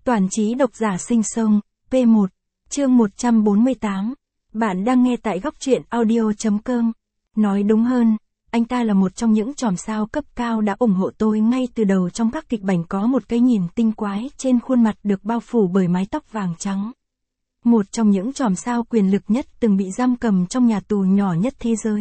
Toàn trí độc giả sinh sông, P1, chương 148. Bạn đang nghe tại góc truyện audio.com. Nói đúng hơn, anh ta là một trong những chòm sao cấp cao đã ủng hộ tôi ngay từ đầu trong các kịch bản có một cái nhìn tinh quái trên khuôn mặt được bao phủ bởi mái tóc vàng trắng. Một trong những chòm sao quyền lực nhất từng bị giam cầm trong nhà tù nhỏ nhất thế giới.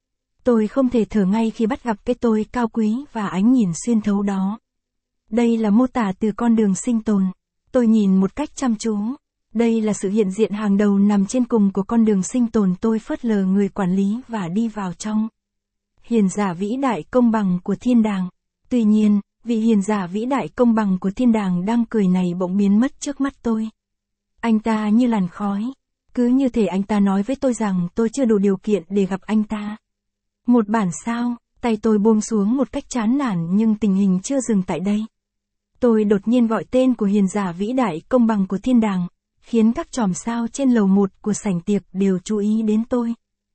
Tôi không thể thở ngay khi bắt gặp cái tôi cao quý và ánh nhìn xuyên thấu đó. Đây là mô tả từ con đường sinh tồn. Tôi nhìn một cách chăm chú. Đây là sự hiện diện hàng đầu nằm trên cùng của con đường sinh tồn. Tôi phớt lờ người quản lý và đi vào trong. Hiền giả vĩ đại công bằng của thiên đàng. Tuy nhiên, vị hiền giả vĩ đại công bằng của thiên đàng đang cười này bỗng biến mất trước mắt tôi. Anh ta như làn khói. Cứ như thể anh ta nói với tôi rằng tôi chưa đủ điều kiện để gặp anh ta. Một bản sao, tay tôi buông xuống một cách chán nản nhưng tình hình chưa dừng tại đây. Tôi đột nhiên gọi tên của hiền giả vĩ đại công bằng của thiên đàng, khiến các chòm sao trên lầu 1 của sảnh tiệc đều chú ý đến tôi.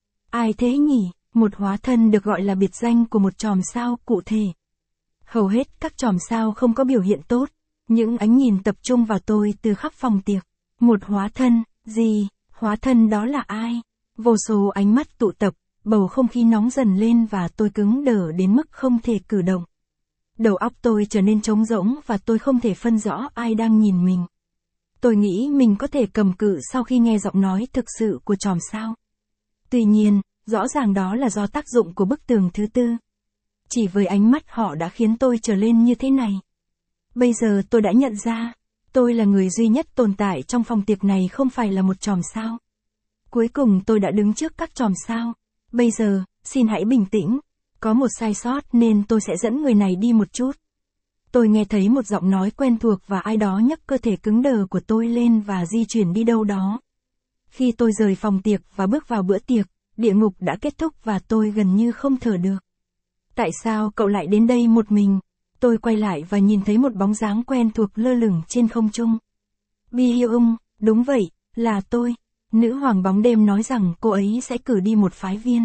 Ai thế nhỉ? Một hóa thân được gọi là biệt danh của một chòm sao cụ thể. Hầu hết các chòm sao không có biểu hiện tốt, những ánh nhìn tập trung vào tôi từ khắp phòng tiệc. Một hóa thân, gì? Hóa thân đó là ai? Vô số ánh mắt tụ tập, bầu không khí nóng dần lên và tôi cứng đờ đến mức không thể cử động. Đầu óc tôi trở nên trống rỗng và tôi không thể phân rõ ai đang nhìn mình. Tôi nghĩ mình có thể cầm cự sau khi nghe giọng nói thực sự của chòm sao. Tuy nhiên, rõ ràng đó là do tác dụng của bức tường thứ tư. Chỉ với ánh mắt họ đã khiến tôi trở lên như thế này. Bây giờ tôi đã nhận ra, tôi là người duy nhất tồn tại trong phòng tiệc này không phải là một chòm sao. Cuối cùng tôi đã đứng trước các chòm sao. Bây giờ, xin hãy bình tĩnh. Có một sai sót nên tôi sẽ dẫn người này đi một chút. Tôi nghe thấy một giọng nói quen thuộc và ai đó nhấc cơ thể cứng đờ của tôi lên và di chuyển đi đâu đó. Khi tôi rời phòng tiệc và bước vào bữa tiệc, địa ngục đã kết thúc và tôi gần như không thở được. Tại sao cậu lại đến đây một mình? Tôi quay lại và nhìn thấy một bóng dáng quen thuộc lơ lửng trên không trung. Bi Hyung, đúng vậy, là tôi. Nữ hoàng bóng đêm nói rằng cô ấy sẽ cử đi một phái viên.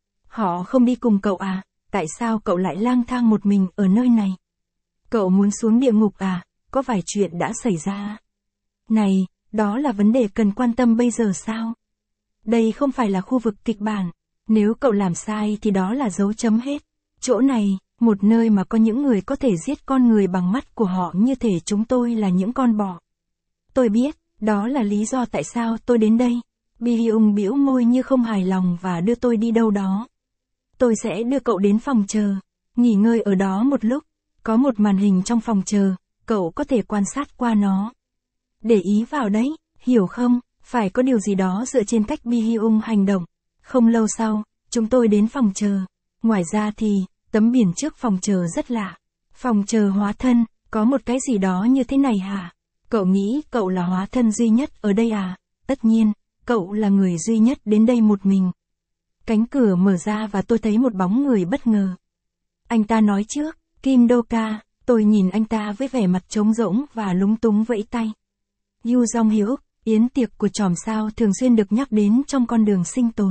Họ không đi cùng cậu à? Tại sao cậu lại lang thang một mình ở nơi này? Cậu muốn xuống địa ngục à? Có vài chuyện đã xảy ra. Này, đó là vấn đề cần quan tâm bây giờ sao? Đây không phải là khu vực kịch bản. Nếu cậu làm sai thì đó là dấu chấm hết. Chỗ này, một nơi mà có những người có thể giết con người bằng mắt của họ như thể chúng tôi là những con bò. Tôi biết, đó là lý do tại sao tôi đến đây. Bi Hyung bĩu môi như không hài lòng và đưa tôi đi đâu đó. Tôi sẽ đưa cậu đến phòng chờ. Nghỉ ngơi ở đó một lúc. Có một màn hình trong phòng chờ, cậu có thể quan sát qua nó. Để ý vào đấy, hiểu không? Phải có điều gì đó dựa trên cách Bi Hyung hành động. Không lâu sau, chúng tôi đến phòng chờ. Ngoài ra thì, tấm biển trước phòng chờ rất lạ. Phòng chờ hóa thân, có một cái gì đó như thế này hả? Cậu nghĩ cậu là hóa thân duy nhất ở đây à? Tất nhiên, cậu là người duy nhất đến đây một mình. Cánh cửa mở ra và tôi thấy một bóng người bất ngờ. Anh ta nói trước, Kim Do-ka, tôi nhìn anh ta với vẻ mặt trống rỗng và lúng túng vẫy tay. Yoo Jong-hyuk, yến tiệc của chòm sao thường xuyên được nhắc đến trong con đường sinh tồn.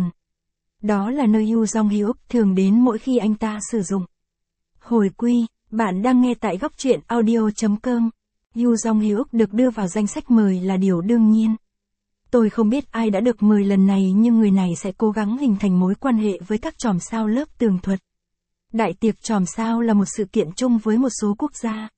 Đó là nơi Yoo Jong-hyuk thường đến mỗi khi anh ta sử dụng. Hồi quy, bạn đang nghe tại góc truyện audio.com. Yoo Jong-hyuk được đưa vào danh sách mời là điều đương nhiên. Tôi không biết ai đã được mời lần này nhưng người này sẽ cố gắng hình thành mối quan hệ với các chòm sao lớp tường thuật. Đại tiệc chòm sao là một sự kiện chung với một số quốc gia.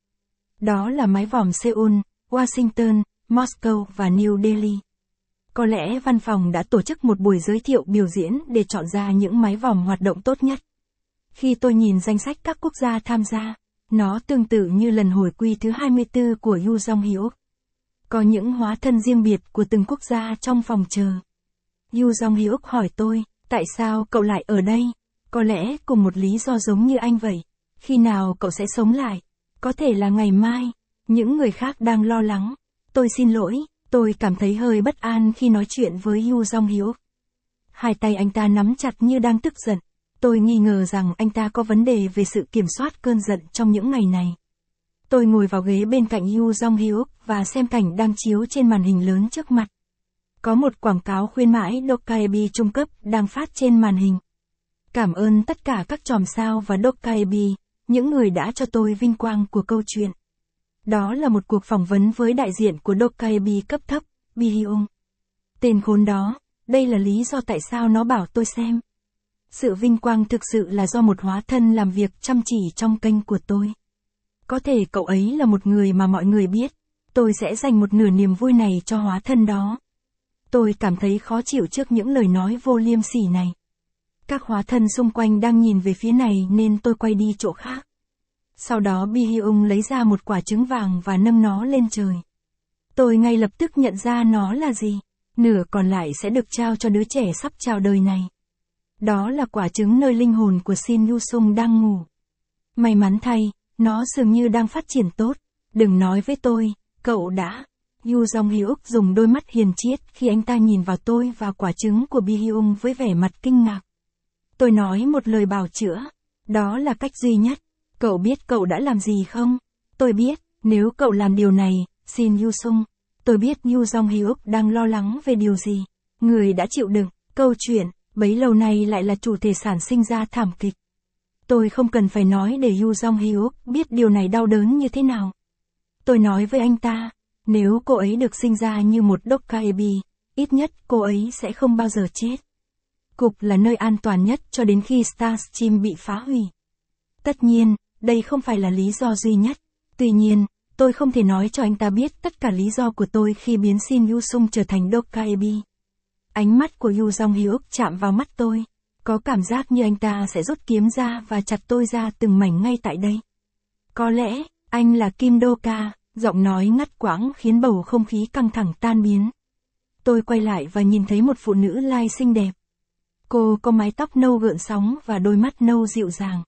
Đó là mái vòm Seoul, Washington, Moscow và New Delhi. Có lẽ văn phòng đã tổ chức một buổi giới thiệu biểu diễn để chọn ra những mái vòm hoạt động tốt nhất. Khi tôi nhìn danh sách các quốc gia tham gia, nó tương tự như lần hồi quy thứ 24 của Yoo Jong-hyuk. Có những hóa thân riêng biệt của từng quốc gia trong phòng chờ. Yoo Jong-hyuk hỏi tôi, tại sao cậu lại ở đây? Có lẽ cùng một lý do giống như anh vậy. Khi nào cậu sẽ sống lại? Có thể là ngày mai. Những người khác đang lo lắng. Tôi xin lỗi, tôi cảm thấy hơi bất an khi nói chuyện với Yoo Jong-hyuk. Hai tay anh ta nắm chặt như đang tức giận. Tôi nghi ngờ rằng anh ta có vấn đề về sự kiểm soát cơn giận trong những ngày này. Tôi ngồi vào ghế bên cạnh Yoo Jong-hyuk và xem cảnh đang chiếu trên màn hình lớn trước mặt. Có một quảng cáo khuyến mãi Dokkaebi trung cấp đang phát trên màn hình. Cảm ơn tất cả các chòm sao và Dokkaebi, những người đã cho tôi vinh quang của câu chuyện. Đó là một cuộc phỏng vấn với đại diện của Dokkaebi cấp thấp, Bi-hyung. Tên khốn đó, đây là lý do tại sao nó bảo tôi xem. Sự vinh quang thực sự là do một hóa thân làm việc chăm chỉ trong kênh của tôi. Có thể cậu ấy là một người mà mọi người biết, tôi sẽ dành một nửa niềm vui này cho hóa thân đó. Tôi cảm thấy khó chịu trước những lời nói vô liêm sỉ này. Các hóa thân xung quanh đang nhìn về phía này nên tôi quay đi chỗ khác. Sau đó Bi-hyung lấy ra một quả trứng vàng và nâng nó lên trời. Tôi ngay lập tức nhận ra nó là gì. Nửa còn lại sẽ được trao cho đứa trẻ sắp chào đời này. Đó là quả trứng nơi linh hồn của Shin Yu-sung đang ngủ. May mắn thay, nó dường như đang phát triển tốt. Đừng nói với tôi, cậu đã. Yu Jong-hyuk dùng đôi mắt hiền triết khi anh ta nhìn vào tôi và quả trứng của Bi-hyung với vẻ mặt kinh ngạc. Tôi nói một lời bào chữa. Đó là cách duy nhất. Cậu biết cậu đã làm gì không? Tôi biết, nếu cậu làm điều này, Shin Yu-sung. Tôi biết Yu Jong-hyuk đang lo lắng về điều gì. Người đã chịu đựng, câu chuyện, bấy lâu nay lại là chủ thể sản sinh ra thảm kịch. Tôi không cần phải nói để Yu Jong-hyuk biết điều này đau đớn như thế nào. Tôi nói với anh ta, nếu cô ấy được sinh ra như một Dokkaebi, ít nhất cô ấy sẽ không bao giờ chết. Cục là nơi an toàn nhất cho đến khi Starstream bị phá hủy. Tất nhiên, đây không phải là lý do duy nhất. Tuy nhiên, tôi không thể nói cho anh ta biết tất cả lý do của tôi khi biến Shin Yu-sung trở thành Dokkaebi. Ánh mắt của Yu Jong-hyuk chạm vào mắt tôi. Có cảm giác như anh ta sẽ rút kiếm ra và chặt tôi ra từng mảnh ngay tại đây. Có lẽ, anh là Kim Do-ka, giọng nói ngắt quãng khiến bầu không khí căng thẳng tan biến. Tôi quay lại và nhìn thấy một phụ nữ lai xinh đẹp. Cô có mái tóc nâu gợn sóng và đôi mắt nâu dịu dàng.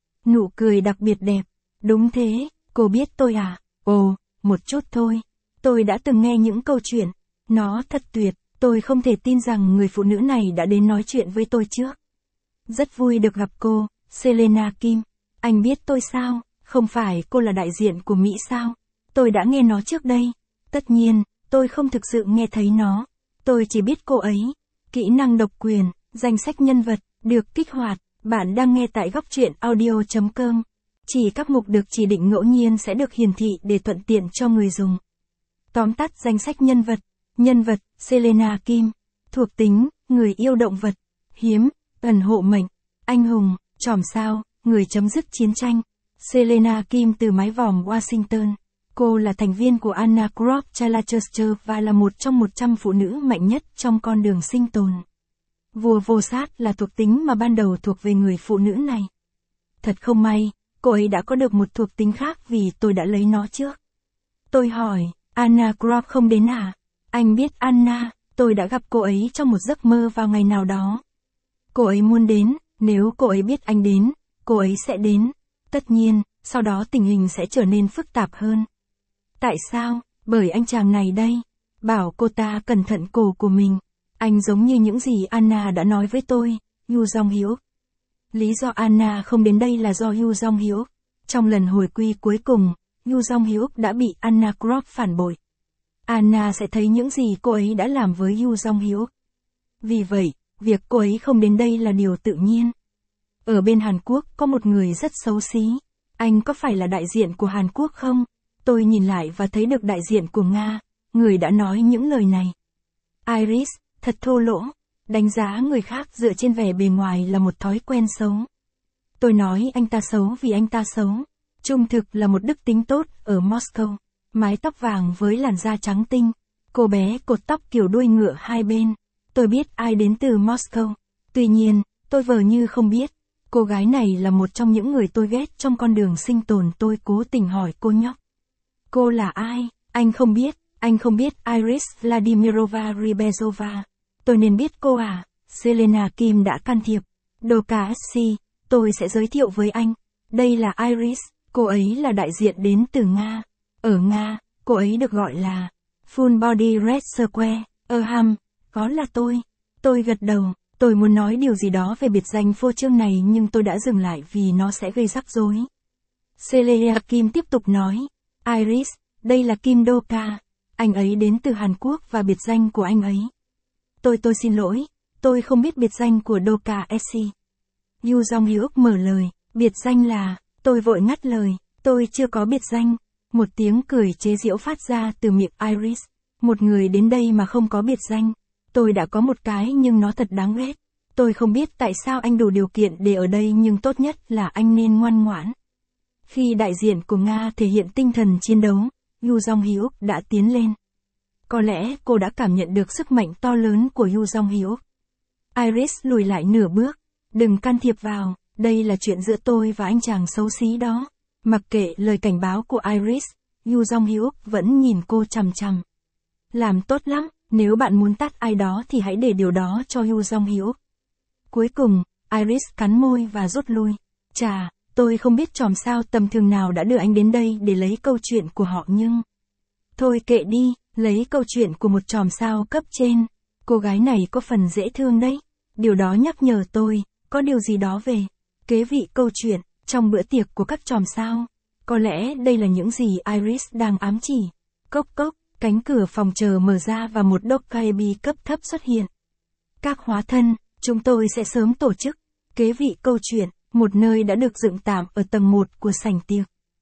Nụ cười đặc biệt đẹp. Đúng thế, cô biết tôi à? Ồ, một chút thôi. Tôi đã từng nghe những câu chuyện. Nó thật tuyệt, tôi không thể tin rằng người phụ nữ này đã đến nói chuyện với tôi trước. Rất vui được gặp cô, Selena Kim. Anh biết tôi sao? Không phải cô là đại diện của Mỹ sao? Tôi đã nghe nó trước đây. Tất nhiên, tôi không thực sự nghe thấy nó. Tôi chỉ biết cô ấy. Kỹ năng độc quyền, danh sách nhân vật, được kích hoạt. Bạn đang nghe tại góc truyện audio.com. Chỉ các mục được chỉ định ngẫu nhiên sẽ được hiển thị để thuận tiện cho người dùng. Tóm tắt danh sách nhân vật. Nhân vật, Selena Kim. Thuộc tính, người yêu động vật. Hiếm, ẩn hộ mệnh. Anh hùng, chòm sao, người chấm dứt chiến tranh. Selena Kim từ mái vòm Washington. Cô là thành viên của Anna Krop Chalachester và là một trong 100 phụ nữ mạnh nhất trong con đường sinh tồn. Vua vô sát là thuộc tính mà ban đầu thuộc về người phụ nữ này. Thật không may, cô ấy đã có được một thuộc tính khác vì tôi đã lấy nó trước. Tôi hỏi, Anna Krop không đến à? Anh biết Anna, tôi đã gặp cô ấy trong một giấc mơ vào ngày nào đó. Cô ấy muốn đến, nếu cô ấy biết anh đến, cô ấy sẽ đến. Tất nhiên, sau đó tình hình sẽ trở nên phức tạp hơn. Tại sao? Bởi anh chàng này đây. Bảo cô ta cẩn thận cổ của mình. Anh giống như những gì Anna đã nói với tôi, Yu Jong-hyuk. Lý do Anna không đến đây là do Yu Jong-hyuk. Trong lần hồi quy cuối cùng, Yu Jong-hyuk đã bị Anna Krop phản bội. Anna sẽ thấy những gì cô ấy đã làm với Yu Jong-hyuk. Vì vậy, việc cô ấy không đến đây là điều tự nhiên. Ở bên Hàn Quốc có một người rất xấu xí. Anh có phải là đại diện của Hàn Quốc không? Tôi nhìn lại và thấy được đại diện của Nga, người đã nói những lời này. Iris, thật thô lỗ. Đánh giá người khác dựa trên vẻ bề ngoài là một thói quen xấu. Tôi nói anh ta xấu vì anh ta xấu. Trung thực là một đức tính tốt ở Moscow. Mái tóc vàng với làn da trắng tinh. Cô bé cột tóc kiểu đuôi ngựa hai bên. Tôi biết ai đến từ Moscow. Tuy nhiên, tôi vờ như không biết. Cô gái này là một trong những người tôi ghét trong con đường sinh tồn. Tôi cố tình hỏi cô nhóc. Cô là ai? Anh không biết Iris Vladimirovna Ribezova. Tôi nên biết cô à? Selena Kim đã can thiệp. Dokkaebi, tôi sẽ giới thiệu với anh. Đây là Iris, cô ấy là đại diện đến từ Nga. Ở Nga, cô ấy được gọi là Full Body Red Square, có là tôi. Tôi gật đầu, tôi muốn nói điều gì đó về biệt danh phô trương này nhưng tôi đã dừng lại vì nó sẽ gây rắc rối. Selena Kim tiếp tục nói, Iris, đây là Kim Do-ka. Anh ấy đến từ Hàn Quốc và biệt danh của anh ấy. Tôi xin lỗi, tôi không biết biệt danh của Dokkaebi. Yu Jong-hyuk mở lời, biệt danh là, tôi vội ngắt lời, tôi chưa có biệt danh. Một tiếng cười chế giễu phát ra từ miệng Iris. Một người đến đây mà không có biệt danh. Tôi đã có một cái nhưng nó thật đáng ghét. Tôi không biết tại sao anh đủ điều kiện để ở đây nhưng tốt nhất là anh nên ngoan ngoãn. Khi đại diện của Nga thể hiện tinh thần chiến đấu, Yoo Jong-hyuk đã tiến lên. Có lẽ cô đã cảm nhận được sức mạnh to lớn của Yoo Jong-hyuk. Iris lùi lại nửa bước. Đừng can thiệp vào, đây là chuyện giữa tôi và anh chàng xấu xí đó. Mặc kệ lời cảnh báo của Iris, Yoo Jong-hyuk vẫn nhìn cô chằm chằm. Làm tốt lắm, nếu bạn muốn tát ai đó thì hãy để điều đó cho Yoo Jong-hyuk. Cuối cùng, Iris cắn môi và rút lui. Chà, tôi không biết chòm sao tầm thường nào đã đưa anh đến đây để lấy câu chuyện của họ nhưng... Thôi kệ đi, lấy câu chuyện của một chòm sao cấp trên. Cô gái này có phần dễ thương đấy. Điều đó nhắc nhở tôi, có điều gì đó về kế vị câu chuyện, trong bữa tiệc của các chòm sao. Có lẽ đây là những gì Iris đang ám chỉ. Cốc cốc, cánh cửa phòng chờ mở ra và một Dokkaebi cấp thấp xuất hiện. Các hóa thân, chúng tôi sẽ sớm tổ chức kế vị câu chuyện, một nơi đã được dựng tạm ở tầng 1 của sảnh tiệc.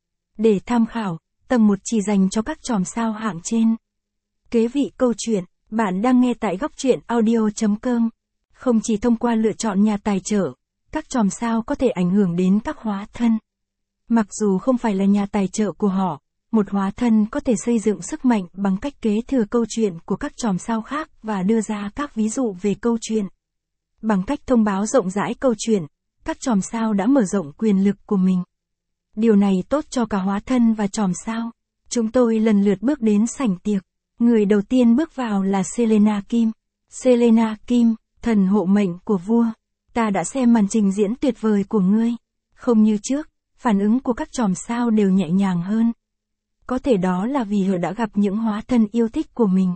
Để tham khảo, tầng 1 chỉ dành cho các chòm sao hạng trên. Kế vị câu chuyện, bạn đang nghe tại góc truyện audio.com. Không chỉ thông qua lựa chọn nhà tài trợ, các chòm sao có thể ảnh hưởng đến các hóa thân. Mặc dù không phải là nhà tài trợ của họ, một hóa thân có thể xây dựng sức mạnh bằng cách kế thừa câu chuyện của các chòm sao khác và đưa ra các ví dụ về câu chuyện. Bằng cách thông báo rộng rãi câu chuyện, các chòm sao đã mở rộng quyền lực của mình. Điều này tốt cho cả hóa thân và chòm sao. Chúng tôi lần lượt bước đến sảnh tiệc. Người đầu tiên bước vào là Selena Kim. Selena Kim, thần hộ mệnh của vua. Ta đã xem màn trình diễn tuyệt vời của ngươi. Không như trước, phản ứng của các chòm sao đều nhẹ nhàng hơn. Có thể đó là vì họ đã gặp những hóa thân yêu thích của mình.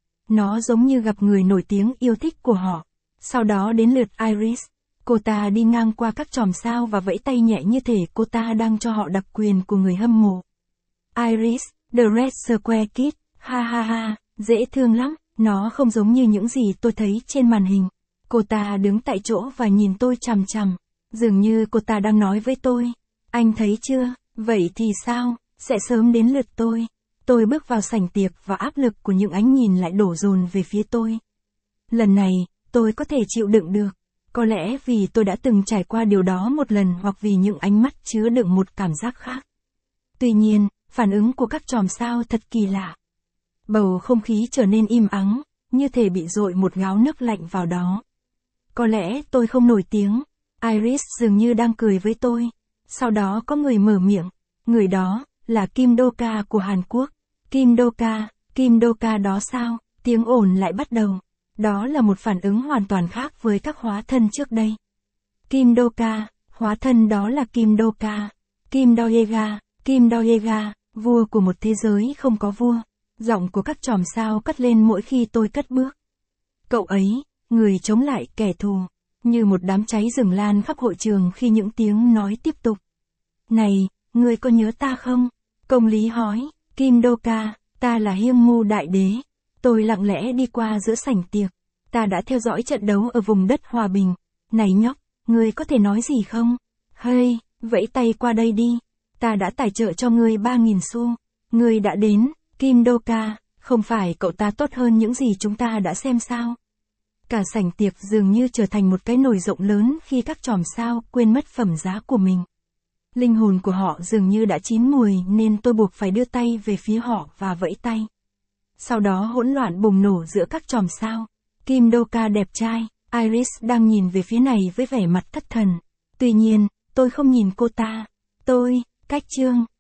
Nó giống như gặp người nổi tiếng yêu thích của họ. Sau đó đến lượt Iris. Cô ta đi ngang qua các chòm sao và vẫy tay nhẹ như thể cô ta đang cho họ đặc quyền của người hâm mộ. Iris, The Red Square Kid, ha ha ha, dễ thương lắm, nó không giống như những gì tôi thấy trên màn hình. Cô ta đứng tại chỗ và nhìn tôi chằm chằm, dường như cô ta đang nói với tôi. Anh thấy chưa, vậy thì sao, sẽ sớm đến lượt tôi. Tôi bước vào sảnh tiệc và áp lực của những ánh nhìn lại đổ dồn về phía tôi. Lần này, tôi có thể chịu đựng được. Có lẽ vì tôi đã từng trải qua điều đó một lần hoặc vì những ánh mắt chứa đựng một cảm giác khác. Tuy nhiên, phản ứng của các chòm sao thật kỳ lạ. Bầu không khí trở nên im ắng, như thể bị dội một gáo nước lạnh vào đó. Có lẽ tôi không nổi tiếng. Iris dường như đang cười với tôi. Sau đó có người mở miệng. Người đó là Kim Do-ka của Hàn Quốc. Kim Do-ka đó sao? Tiếng ồn lại bắt đầu. Đó là một phản ứng hoàn toàn khác với các hóa thân trước đây. Kim Do-ka, hóa thân đó là Kim Do-ka. Kim Do-yega, vua của một thế giới không có vua. Giọng của các chòm sao cất lên mỗi khi tôi cất bước. Cậu ấy, người chống lại kẻ thù, như một đám cháy rừng lan khắp hội trường khi những tiếng nói tiếp tục. Này, ngươi có nhớ ta không? Công lý hỏi, Kim Do-ka, ta là Hiêng Mu Đại Đế. Tôi lặng lẽ đi qua giữa sảnh tiệc. Ta đã theo dõi trận đấu ở vùng đất hòa bình. Này nhóc, ngươi có thể nói gì không? Hey, vẫy tay qua đây đi. Ta đã tài trợ cho ngươi 3.000 xu. Ngươi đã đến, Kim Do-ka, không phải cậu ta tốt hơn những gì chúng ta đã xem sao? Cả sảnh tiệc dường như trở thành một cái nồi rộng lớn khi các chòm sao quên mất phẩm giá của mình. Linh hồn của họ dường như đã chín mùi nên tôi buộc phải đưa tay về phía họ và vẫy tay. Sau đó hỗn loạn bùng nổ giữa các chòm sao. Kim Do-ka đẹp trai, Iris đang nhìn về phía này với vẻ mặt thất thần. Tuy nhiên, tôi không nhìn cô ta. Cách chương.